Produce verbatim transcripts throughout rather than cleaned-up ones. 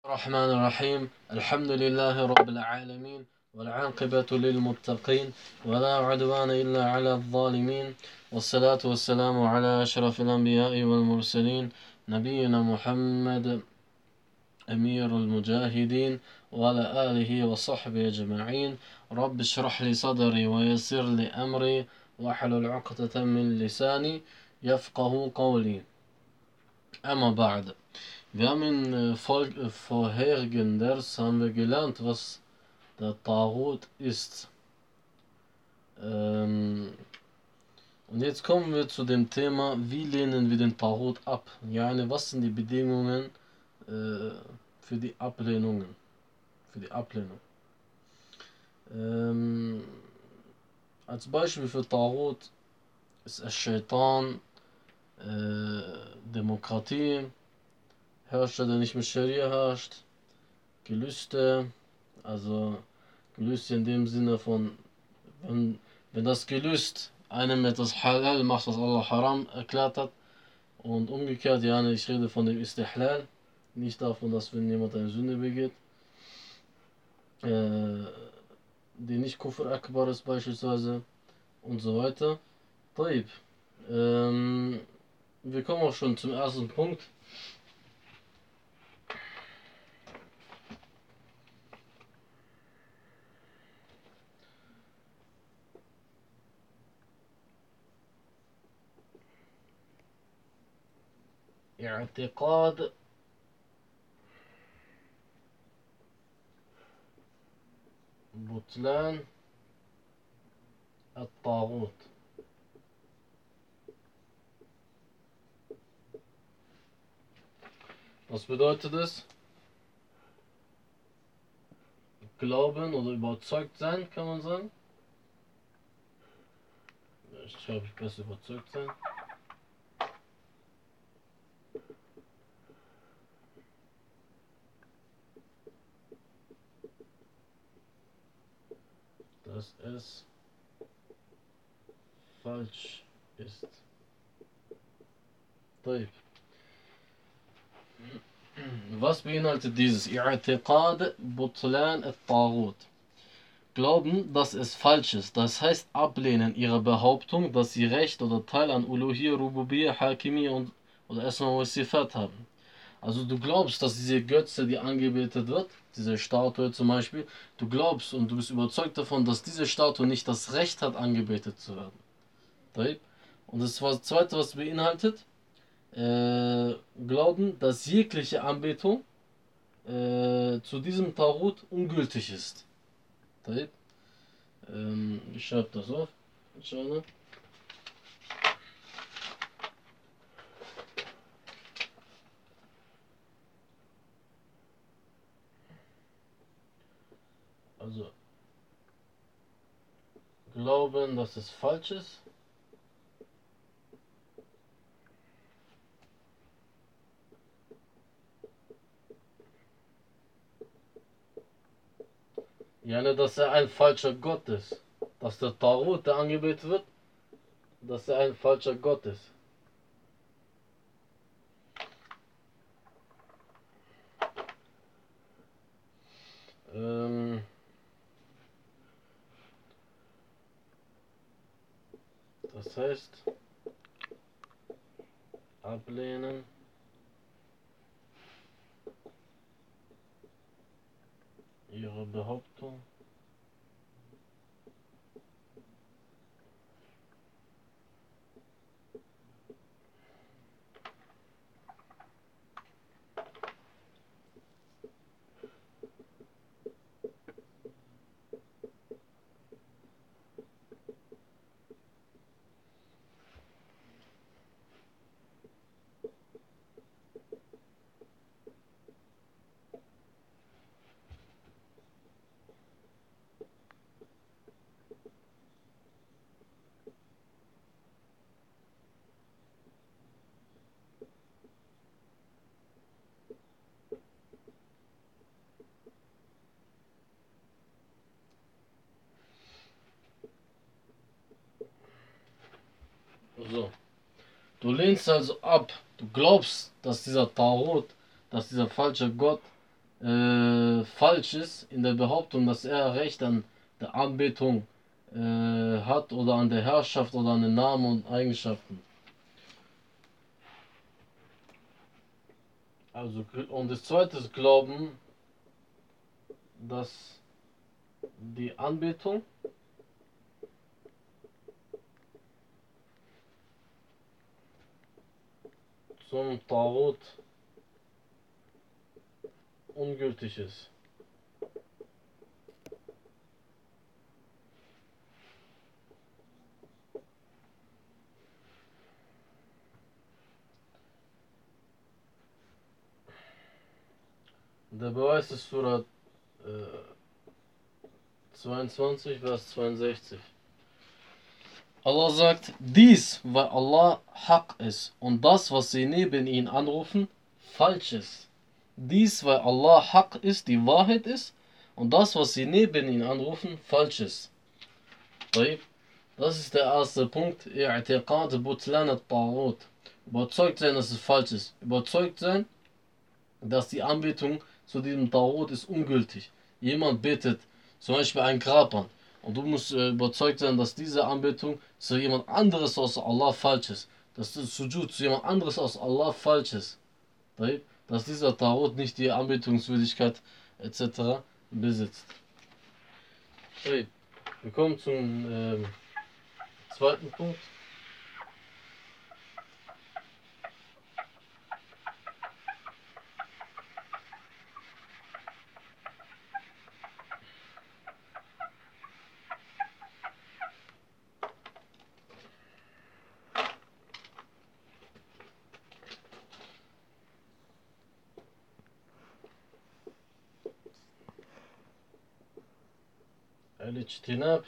الرحمن الرحيم الحمد لله رب العالمين والعاقبة للمتقين ولا عدوان إلا على الظالمين والصلاة والسلام على أشرف الأنبياء والمرسلين نبينا محمد أمير المجاهدين وعلى آله وصحبه أجمعين رب اشرح لي صدري ويسر لي أمري واحلل عقدة من لساني يفقه قولي أما بعد. Wir haben in äh, Folge, äh, vorherigen Vers haben wir gelernt, was der Tarot ist. Ähm, und jetzt kommen wir zu dem Thema, wie lehnen wir den Tarot ab? Ja, was sind die Bedingungen äh, für die Ablehnungen? Für die Ablehnung. Ähm, als Beispiel für Tarot ist es Shaitan, äh, Demokratie, Herrscher, der nicht mit Scharia herrscht, Gelüste, also Gelüste in dem Sinne von, wenn, wenn das Gelüst einem etwas halal macht, was Allah haram erklärt hat, und umgekehrt, ja, ich rede von dem Istihlal, nicht davon, dass wenn jemand eine Sünde begeht, äh, die nicht Kufr Akbar ist beispielsweise, und so weiter. Taib. Ähm, wir kommen auch schon zum ersten Punkt. اعتقاد بطلان الطاغوت. Was bedeutet es? Glauben oder überzeugt sein, kann man sagen. Ich glaube, ich besser überzeugt sein. Dass es falsch ist. طيب. Was beinhaltet dieses? I'tiqad Butlan al-Taghut. Glauben, dass es falsch ist. Das heißt ablehnen ihrer Behauptung, dass sie Recht oder Teil an Uluhiyya, Rububiyyah, Hakimiyya und oder Asma wa Sifat haben. Also du glaubst, dass diese Götze, die angebetet wird, diese Statue zum Beispiel, du glaubst und du bist überzeugt davon, dass diese Statue nicht das Recht hat, angebetet zu werden. Und das zweite, was beinhaltet, äh, glauben, dass jegliche Anbetung äh, zu diesem Tarot ungültig ist. Ähm, ich schreibe das auf. Inshallah. Also glauben, dass es falsch ist. Ja, ne, dass er ein falscher Gott ist. Dass der Tarot, der angebetet wird, dass er ein falscher Gott ist. Ähm, das heißt, ablehnen ihre Behauptung. So. Du lehnst also ab. Du glaubst, dass dieser Tarot, dass dieser falsche Gott äh, falsch ist in der Behauptung, dass er Recht an der Anbetung äh, hat oder an der Herrschaft oder an den Namen und Eigenschaften. Also, und das zweite ist Glauben, dass die Anbetung zum Tarot ungültig ist. Der Beweis ist Surah äh, zweiundzwanzig, Vers zweiundsechzig. Allah sagt, dies, weil Allah Haq ist und das, was sie neben ihn anrufen, falsch ist. Dies, weil Allah Haq ist, die Wahrheit ist und das, was sie neben ihn anrufen, falsch ist. Das ist der erste Punkt. I'tiqad Butlan al-Taghut. Überzeugt sein, dass es falsch ist. Überzeugt sein, dass die Anbetung zu diesem Tarot ist ungültig. Jemand betet zum Beispiel ein Grab an und du musst äh, überzeugt sein, dass diese Anbetung zu jemand anderes außer Allah falsch ist. Dass das Sujud zu jemand anderes außer Allah falsch ist. Dass dieser Tarot nicht die Anbetungswürdigkeit et cetera besitzt. Okay. Wir kommen zum ähm, zweiten Punkt. الاجتناب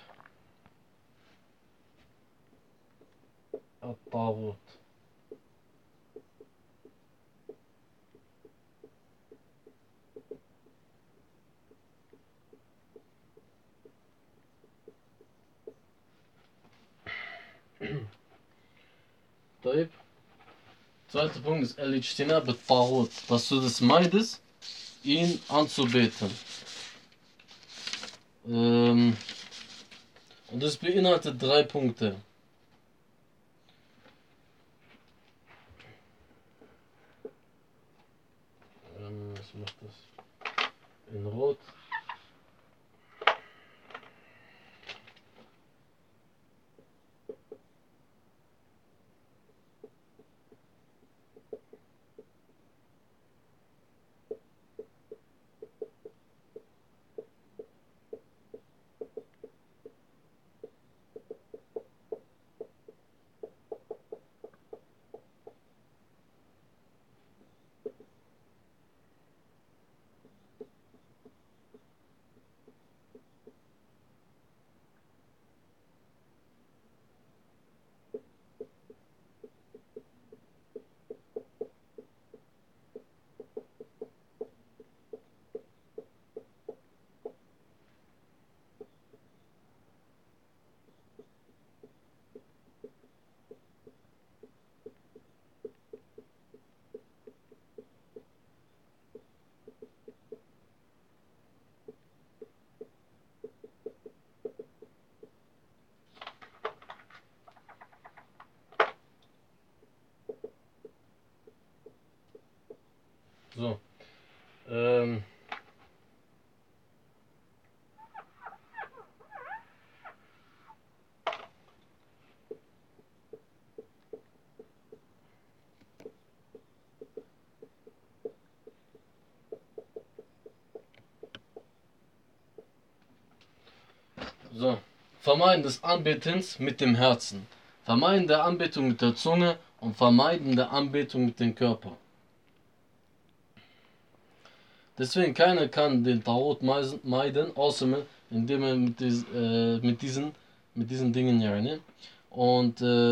الطاغوت. طيب. Zweiter Punkt ist الاجتناب الطاغوت, dass du das meidest, ihn anzubeten. Ähm, und das beinhaltet drei Punkte. Ähm, ich mach das in Rot. So. Ähm. So. Vermeiden des Anbetens mit dem Herzen. Vermeiden der Anbetung mit der Zunge und Vermeiden der Anbetung mit dem Körper. Deswegen keiner kann den Tarot meiden, außer indem er mit, dies, äh, mit, diesen, mit diesen Dingen ja, ne? Und, äh,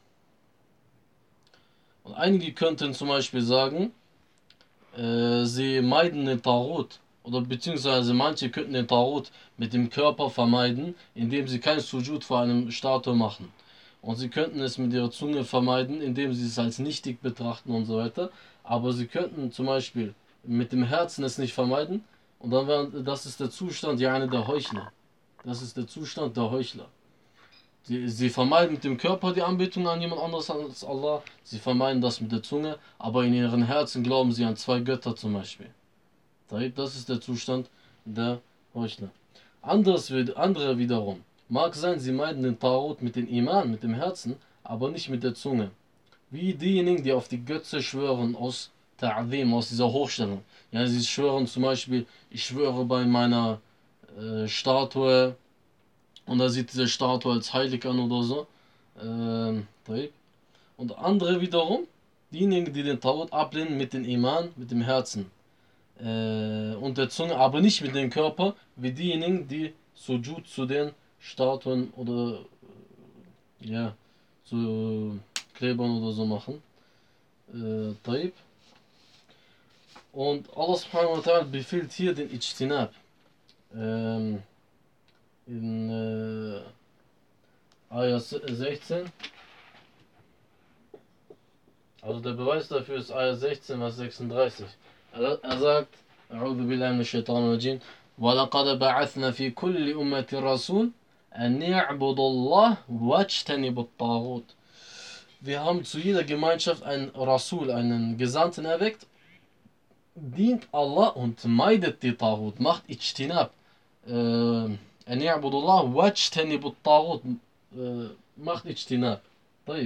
und einige könnten zum Beispiel sagen, äh, sie meiden den Tarot, oder beziehungsweise manche könnten den Tarot mit dem Körper vermeiden, indem sie kein Sujud vor einem Statue machen. Und sie könnten es mit ihrer Zunge vermeiden, indem sie es als nichtig betrachten und so weiter. Aber sie könnten zum Beispiel mit dem Herzen es nicht vermeiden. Und dann wäre, das ist der Zustand, ja, eine der Heuchler. Das ist der Zustand der Heuchler. Sie, sie vermeiden mit dem Körper die Anbetung an jemand anderes als Allah. Sie vermeiden das mit der Zunge, aber in ihren Herzen glauben sie an zwei Götter zum Beispiel. Das ist der Zustand der Heuchler. Anderes, andere wiederum, mag sein, sie meiden den Tarot mit dem Iman, mit dem Herzen, aber nicht mit der Zunge. Wie diejenigen, die auf die Götze schwören aus Ta'zim, aus dieser Hochstellung. Ja, sie schwören zum Beispiel, ich schwöre bei meiner äh, Statue, und da sieht diese Statue als heilig an oder so. Ähm, und andere wiederum, diejenigen, die den Tarot ablehnen mit dem Iman, mit dem Herzen äh, und der Zunge, aber nicht mit dem Körper, wie diejenigen, die Sujud zu den Statuen oder ja, zu Gräbern oder so machen. Äh, taib. Und Allah subhanahu wa ta'ala befiehlt hier den Ijtinab. Ähm, in äh, Ayah sechzehn. Also der Beweis dafür ist Ayah sechzehn, Vers sechsunddreißig. Er, er sagt, A'udhu billahi minash shaitanir rajim, وَلَقَدْ بَعَثْنَا فِي كُلِّ أُمَّةٍ رَسُولٍ أَنْ يَعْبُدُوا اللَّهَ وَاجْتَنِبُوا الطَّاغُوتَ. Wir haben zu jeder Gemeinschaft einen Rasul, einen Gesandten erweckt. Dient Allah und meidet die Taghut, macht Ijtinab. أن يعبدوا الله واجتنبوا الطاغوت, macht Ijtinab. طيب.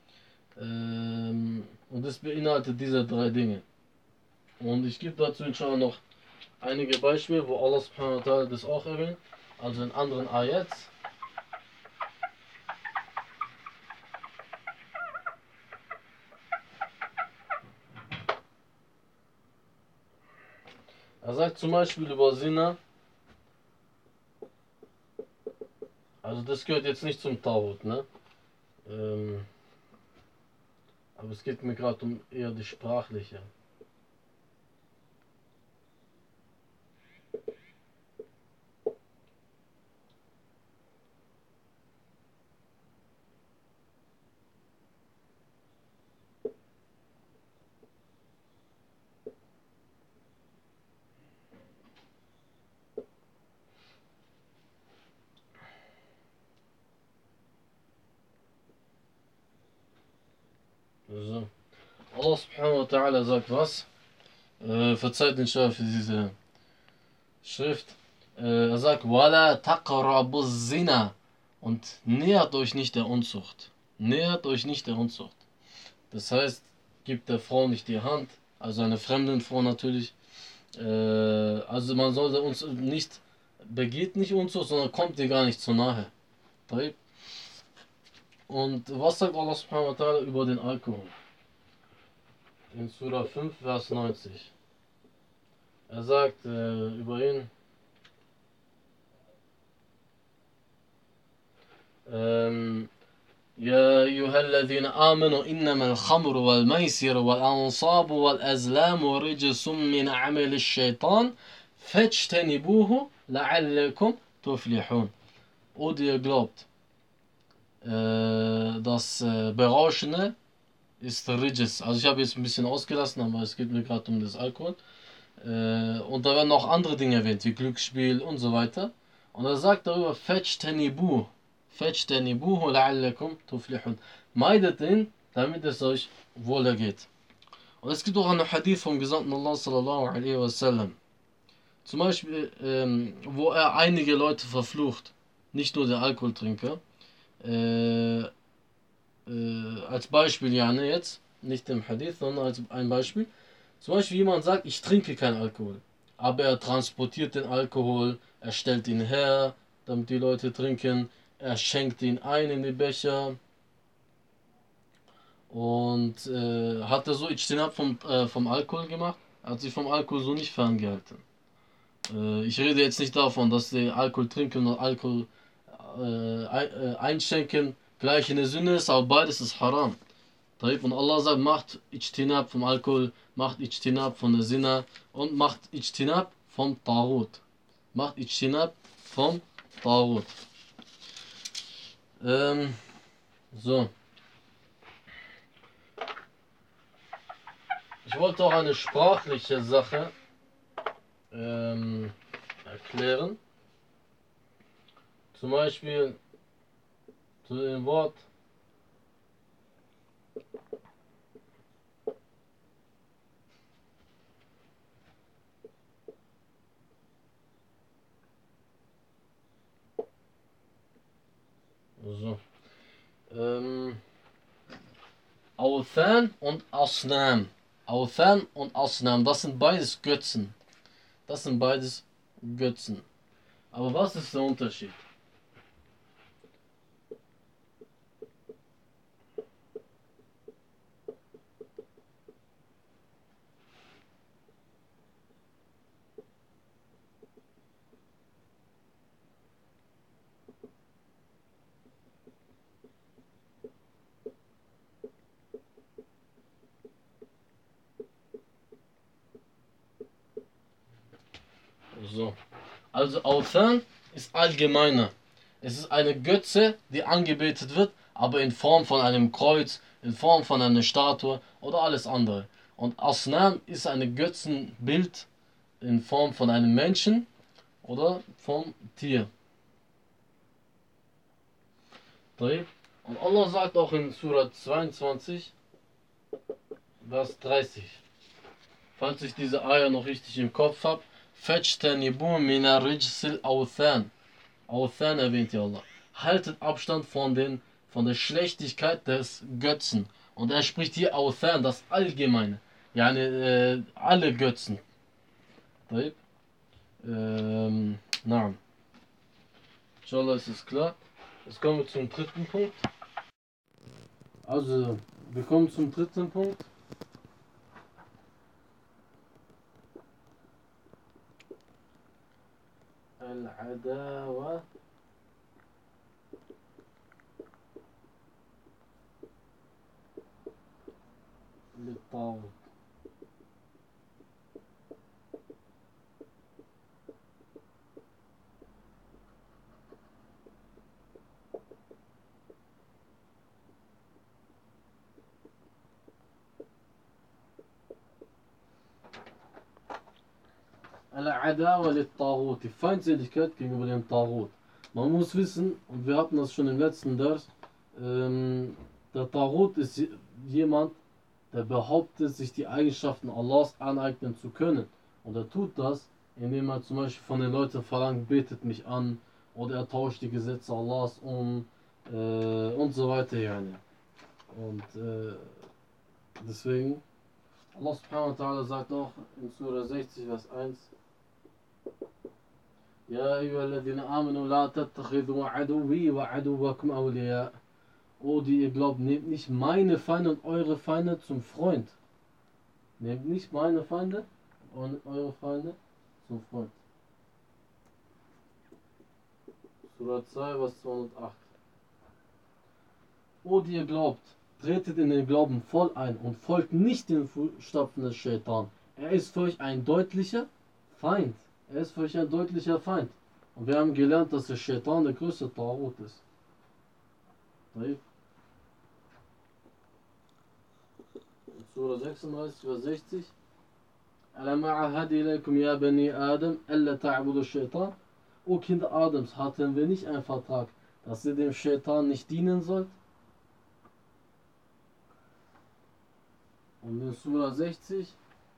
Ähm, und das beinhaltet diese drei Dinge. Und ich gebe dazu inshallah noch einige Beispiele, wo Allah subhanahu wa ta'ala das auch erwähnt, also in anderen Ayats. Er sagt zum Beispiel über Zina, also das gehört jetzt nicht zum Taghut, ne? Ähm, aber es geht mir gerade um eher die sprachliche. Also, Allah subhanahu wa ta'ala sagt was? Äh, verzeiht den Schaf für diese Schrift. Äh, er sagt, Wala taqrabu zina. Und nähert euch nicht der Unzucht. Nähert euch nicht der Unzucht. Das heißt, gibt der Frau nicht die Hand, also einer fremden Frau natürlich. Äh, also man sollte uns nicht, begeht nicht Unzucht, sondern kommt ihr gar nicht zu nahe. Und was sagt Allah subhanahu wa ta'ala über den Alkohol? In Surah fünf, Vers neunzig. Er sagt äh, über ihn, ähm, يا أيها الذين آمنوا إنما الخمر والميسر والأنصاب والأزلام رجس من عمل الشيطان فاجتنبوه لعلكم تفلحون. O die ihr glaubt, äh, das äh, Berauschende ist Rijis. Also ich habe jetzt ein bisschen ausgelassen, aber es geht mir gerade um das Alkohol. Äh, und da werden noch andere Dinge erwähnt, wie Glücksspiel und so weiter. Und er sagt darüber, Fajtanibuh. Fajtanibuhu la'allakum tuflihun. Meidet ihn, damit es euch wohler geht. Und es gibt auch einen Hadith vom Gesandten Allah sallallahu alaihi wasallam. Zum Beispiel, ähm, wo er einige Leute verflucht. Nicht nur der Alkoholtrinker. Äh, äh, als Beispiel, ja, ne, jetzt. Nicht im Hadith, sondern als ein Beispiel. Zum Beispiel jemand sagt, ich trinke keinen Alkohol. Aber er transportiert den Alkohol, er stellt ihn her, damit die Leute trinken. Er schenkt ihn ein in die Becher. Und äh, hat er so Ijtinab vom, äh, vom Alkohol gemacht? Er hat sich vom Alkohol so nicht ferngehalten. Äh, ich rede jetzt nicht davon, dass die Alkohol trinken und Alkohol äh, ein, äh, einschenken gleich eine Sünde ist, aber beides ist haram. Und Allah sagt, macht Ijtinab vom Alkohol, macht Ijtinab von der Zina und macht Ijtinab vom Taghut. Macht Ijtinab vom Taghut. Ähm, so. Ich wollte auch eine sprachliche Sache ähm, erklären. Zum Beispiel zu dem Wort so, ähm, Authan und Asnam. Authan und Asnam, das sind beides Götzen. Das sind beides Götzen. Aber was ist der Unterschied? So. Also Authan ist allgemeiner. Es ist eine Götze, die angebetet wird, aber in Form von einem Kreuz, in Form von einer Statue oder alles andere. Und Asnam ist ein Götzenbild in Form von einem Menschen oder vom Tier. Und Allah sagt auch in Surah zweiundzwanzig, Vers dreißig, falls ich diese Eier noch richtig im Kopf habe, فَاجْتَنِبُوا مِنَ الرِّجْسِ الْأَوْثَانِ. Authan erwähnt ja Allah. Haltet Abstand von, den, von der Schlechtigkeit des Götzen. Und er spricht hier Authan, das Allgemeine. Yani äh, alle Götzen. طيب. Ähm, na. Inshallah ist es klar. Jetzt kommen wir zum dritten Punkt. Also, wir kommen zum dritten Punkt. Al-Adawa للطاغوت. Al-Adawa lit-Taghut, die Feindseligkeit gegenüber dem Taghut. Man muss wissen, und wir hatten das schon im letzten Vers, ähm, der Taghut ist jemand, der behauptet, sich die Eigenschaften Allahs aneignen zu können. Und er tut das, indem er zum Beispiel von den Leuten verlangt, betet mich an, oder er tauscht die Gesetze Allahs um, äh, und so weiter. Yani. Und äh, deswegen, Allah subhanahu wa ta'ala sagt auch in Surah sechzig, Vers eins, Ja, ayyuhalladhina amanu la tattakhidhu aduwwi wa aduwwakum awliya. O, die ihr glaubt, nehmt nicht meine Feinde und eure Feinde zum Freund. Nehmt nicht meine Feinde und eure Feinde zum Freund. Surah zwei, Vers zweihundertacht. O, die ihr glaubt, tretet in den Glauben voll ein und folgt nicht den Fußstapfen des Shaitan. Er ist für euch ein deutlicher Feind. Er ist für euch ein deutlicher Feind. Und wir haben gelernt, dass der Shaitan der größte Taghut ist. Surah sechsunddreißig, Vers sechzig. Alam a'ahad ilaykum ya bani Adam, alla ta'budu shaitan. O Kinder Adams, hatten wir nicht einen Vertrag, dass ihr dem Shaitan nicht dienen sollt? Und in Surah sechzig,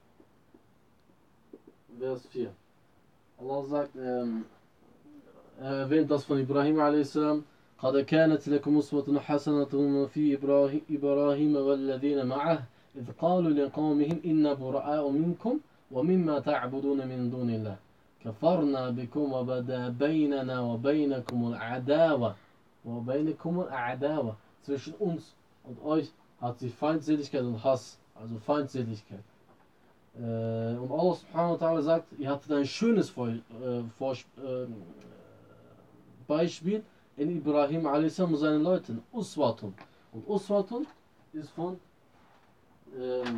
Vers vier. Allah sagt, ähm, er erwähnt das von Ibrahim a s. قد كانت لكم أسوة حسنة في إبراهيم والذين معه إذ قالوا لقومهم إنا براء منكم ومما تعبدون من دون الله كفرنا بكم وبدا بيننا وبينكم العداوة وبينكم العداوة. Zwischen uns und euch hat sich Feindseligkeit und Hass, also Feindseligkeit. Äh, und Allah subhanahu wa ta'ala sagt, ihr hattet ein schönes Vor äh, Vor äh, Beispiel in Ibrahim a s. und seinen Leuten, Uswatun. Und Uswatun ist von ähm,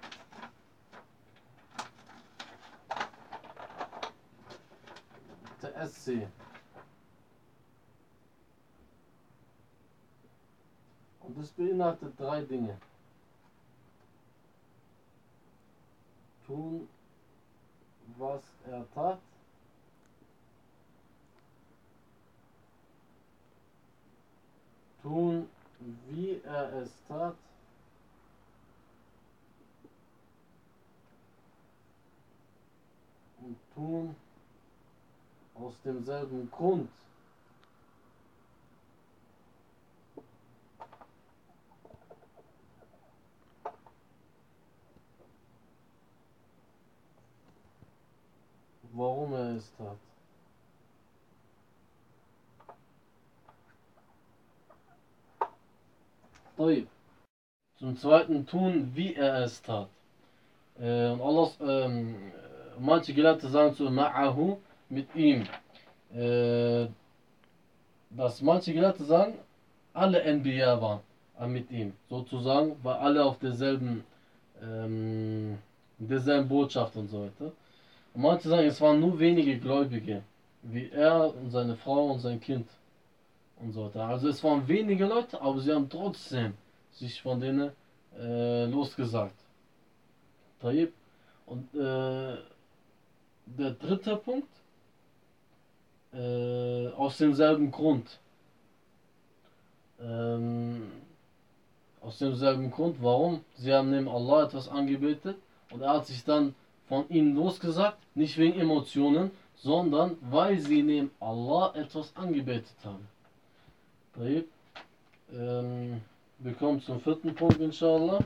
der S C. Und das beinhaltet drei Dinge. tun, was er tat. Tun, wie er es tat. Und tun aus demselben Grund. Warum er es tat. Zum zweiten tun, wie er es tat. Äh, und Allah, ähm, manche Gelehrte sagen zu Ma'ahu, mit ihm. Äh, dass manche Gelehrte sagen, alle Anbiya waren äh, mit ihm. Sozusagen, weil alle auf derselben, ähm, derselben Botschaft und so weiter. Und manche sagen, es waren nur wenige Gläubige. Wie er und seine Frau und sein Kind. Und so weiter. Also es waren wenige Leute, aber sie haben trotzdem sich von denen äh, losgesagt. Taib. Und äh, der dritte Punkt, äh, aus demselben Grund. Ähm, aus demselben Grund, warum? Sie haben neben Allah etwas angebetet und er hat sich dann von ihnen losgesagt, nicht wegen Emotionen, sondern weil sie neben Allah etwas angebetet haben. Taib. Ähm, wir kommen zum vierten Punkt, inshallah.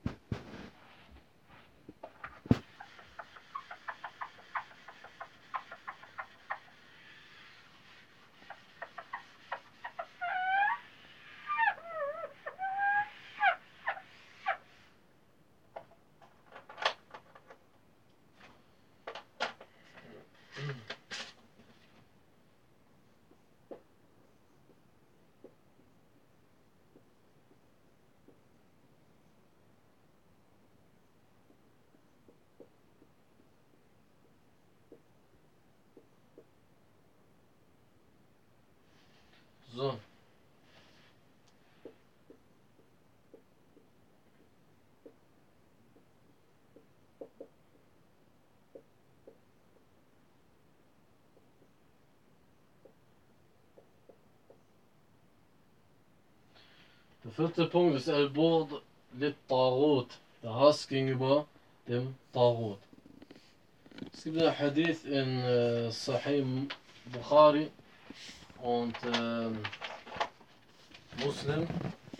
So. Der vierte Punkt ist Al-Bughd lit-Taghut, der Hass gegenüber dem Taghut. Es gibt ein Hadith in äh, Sahih Bukhari und äh, Muslim.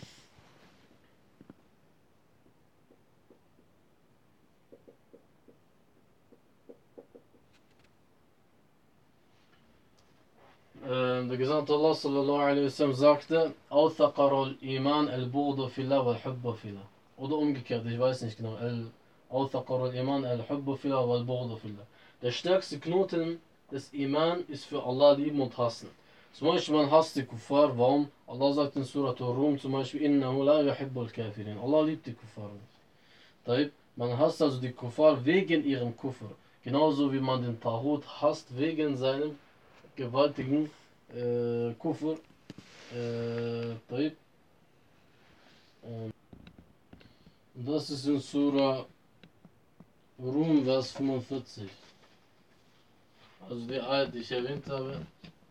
Äh, der Gesandte Allah sallallahu alaihi wasallam sagte, Awthaqar al-Iman al-Bughd fillah wal-Hubba fillah. Oder umgekehrt, ich weiß nicht genau. Awthaqar al-Iman al-Hubba fillah wal-Bughd fillah. Der stärkste Knoten des Iman ist für Allah lieben und hassen. Zum Beispiel man hasst die Kuffar, warum? Allah sagt in Surah Ar-Rum zum Beispiel, Innahu la yuhibbul kafirin. Allah liebt die Kuffar nicht. Taib, man hasst also die Kuffar wegen ihrem Kufr. Genauso wie man den Taghut hasst wegen seinem gewaltigen äh, Kufr. Äh, taib. Und das ist in Surah Rum, Vers fünfundvierzig. Also die Ayat, die ich erwähnt habe.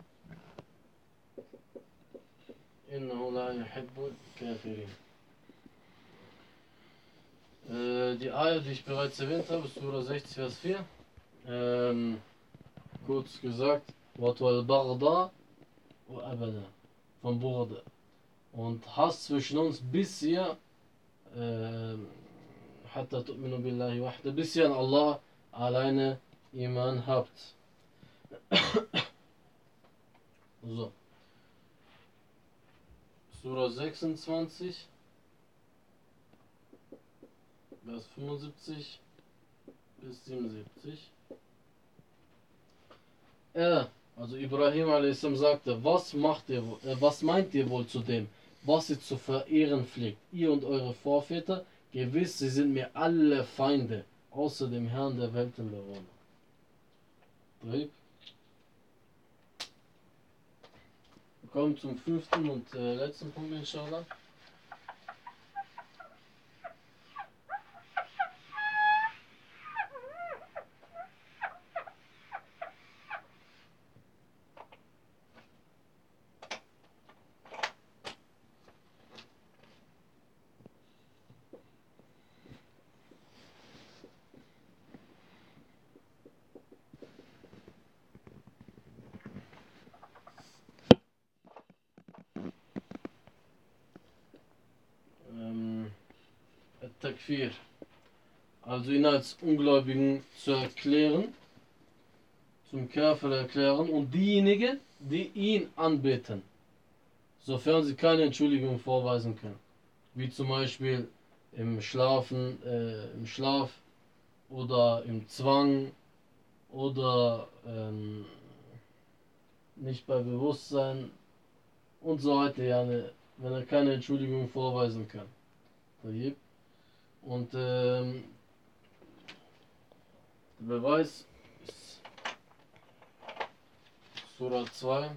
Innahu la yuhibbul kafirin. Äh, die Ayat, die ich bereits erwähnt habe, Surah sechzig, Vers vier. Ähm, kurz gesagt, Wat wal Baghda wa abada. Von Bughd. Und Hass zwischen uns, bis ihr Hatta tu'minu billahi wahda, bis ihr an Allah alleine Iman habt. So. Surah sechsundzwanzig, Vers fünfundsiebzig bis siebenundsiebzig. Er, also Ibrahim a s. sagte, was, macht ihr, äh, was meint ihr wohl zu dem, was ihr zu verehren pflegt, ihr und eure Vorväter? Gewiss, sie sind mir alle Feinde, außer dem Herrn der Weltenbewohner. Wir kommen zum fünften und äh, letzten Punkt, inshallah. Takfir, also ihn als Ungläubigen zu erklären, zum Kafir erklären, und diejenigen, die ihn anbeten, sofern sie keine Entschuldigung vorweisen können. Wie zum Beispiel im Schlafen, äh, im Schlaf oder im Zwang oder ähm, nicht bei Bewusstsein und so weiter, ja, ne, wenn er keine Entschuldigung vorweisen kann. Und ähm, der Beweis ist Surah zwei,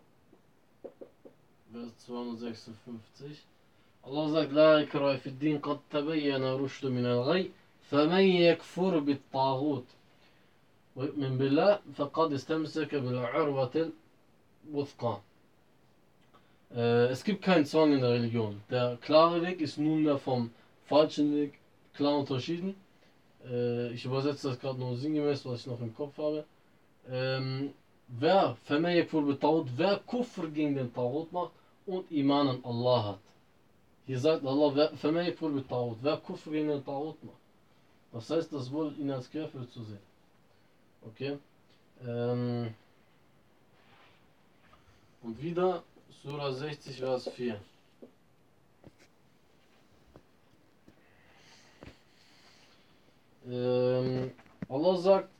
Vers zweihundertsechsundfünfzig. Allah sagt: La ikraha fi din qad tabayyana rushdu min al-ghayy faman yakfur bit-taghut wa yu'min billah faqad istamsaka bil-'urwatil wuthqa. Es gibt keinen Zwang in der Religion. Der klare Weg ist nunmehr vom falschen Weg klar unterschieden. Äh, ich übersetze das gerade nur sinngemäß, was ich noch im Kopf habe. Ähm, wer wer Kufr gegen den Tawut macht und Iman an Allah hat. Hier sagt Allah, wer wer Kufr gegen den Tawut macht. Das heißt, das wohl ihn als Kafir zu sehen. Okay? Ähm, und wieder Surah sechzig, Vers vier. Ähm, Allah sagt,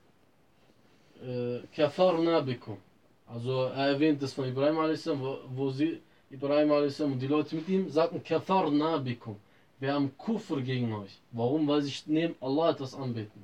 Kafarna bikum. Also er erwähnt das von Ibrahim a.s., wo, wo sie, Ibrahim a.s. und die Leute mit ihm sagten, Kafarna bikum. Wir haben Kufr gegen euch. Warum? Weil sie neben Allah etwas anbeten.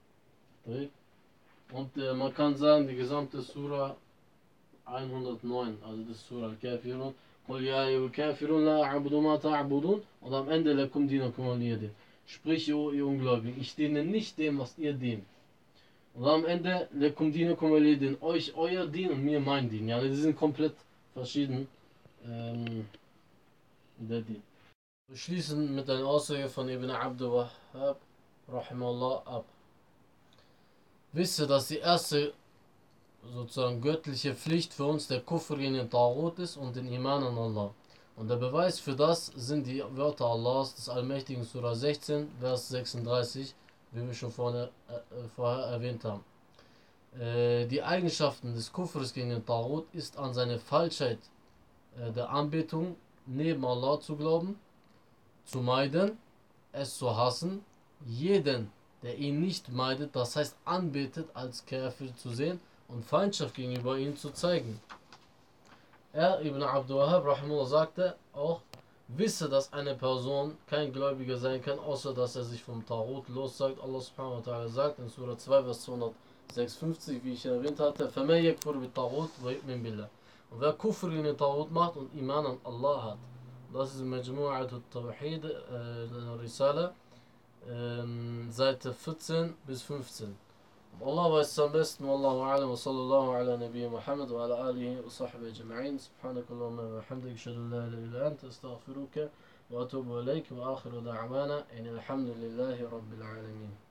Und äh, man kann sagen, die gesamte Surah hundertneun, also das Surah Al-Kafirun, قُلْ يَا أَيُّهَا الْكَافِرُونَ لَا أَعْبُدُ مَا تَعْبُدُونَ, und am Ende لَكُمْ دِينُكُمْ وَلِيَ دِينِ. Sprich, o ihr Ungläubigen, ich diene nicht dem, was ihr dient. Und am Ende, lekum dinukum waliya din, euch euer Dien und mir mein Dien. Ja, die sind komplett verschieden. Ähm, der Dien. Wir schließen mit einer Aussage von Ibn Abdul Wahhab, rahimahullah, ab. Wisse, dass die erste sozusagen göttliche Pflicht für uns der Kufr gegen den Taghut ist und den Iman an Allah. Und der Beweis für das sind die Wörter Allahs, des Allmächtigen, Surah sechzehn, Vers sechsunddreißig, wie wir schon vorne, äh, vorher erwähnt haben. Äh, die Eigenschaften des Kufrs gegen den Taghut ist an seine Falschheit äh, der Anbetung neben Allah zu glauben, zu meiden, es zu hassen, jeden, der ihn nicht meidet, das heißt anbetet, als Kafir zu sehen und Feindschaft gegenüber ihm zu zeigen. Er, Ibn Abdul Wahhab, rahimahullah, sagte auch, wisse, dass eine Person kein Gläubiger sein kann, außer dass er sich vom Taghut lossagt. Allah subhanahu wa ta'ala sagt in Surah zwei, Vers zweihundertsechsundfünfzig, wie ich erwähnt hatte, فَمَنْ يَكْفُرْ بِالطَّاغُوتِ وَيُؤْمِنْ بِاللَّهِ. Und wer Kufr gegen den Taghut macht und Iman an Allah hat. Das ist Majmu'at al-Tawhid, äh, Risala, äh, Seite vierzehn bis fünfzehn. Allah weiß es am besten. Wallahu a'lam wa sallallahu ala nabiyyi Muhammad wa ala alihi wa sahbihi ajma'in. Subhanakallahumma wa bihamdika, ashhadu an la ilaha illa anta, astaghfiruka wa atubu ilayk, wa akhiru da'wana alhamdulillahi rabbil alamin.